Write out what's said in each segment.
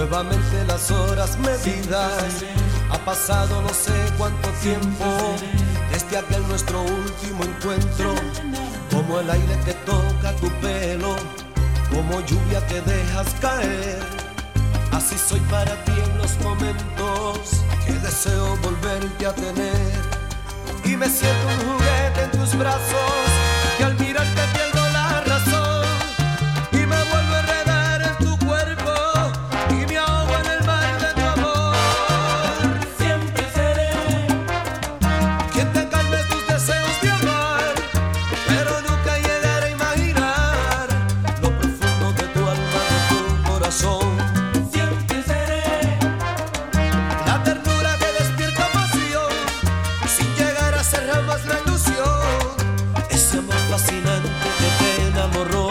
Nuevamente las horas medidas, ha pasado no sé cuánto tiempo desde aquel nuestro último encuentro. Como el aire que toca tu pelo, como lluvia que dejas caer, así soy para ti en los momentos que deseo volverte a tener. Y me siento un juguete en tus brazos, que al mirarte pierdo la razón, y me vuelvo a enredar en tu cuerpo, y me ahogo en el mar de tu amor. Siempre seré quien te calme tus deseos de amar, pero nunca llegaré a imaginar lo profundo de tu alma, de tu corazón. Siempre seré La ternura que despierta pasión, sin llegar a ser jamás la ilusión, ese amor fascinante que te enamoró.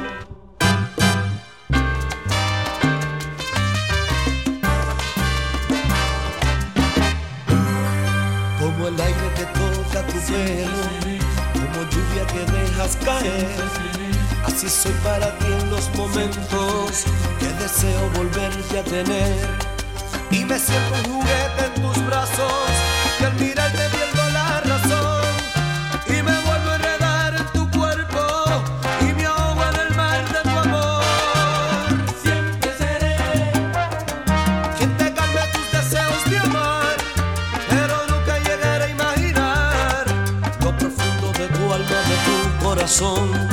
Como el aire que toca tu pelo, como lluvia que dejas caer, así soy para ti en los momentos que deseo volverte a tener. Y me siento un juguete en tus brazos, que al mirarte pierdo la razón, y me vuelvo a enredar en tu cuerpo, y me ahogo en el mar de tu amor. Siempre seré Quien te calme tus deseos de amar, pero nunca llegaré a imaginar lo profundo de tu alma, de tu corazón.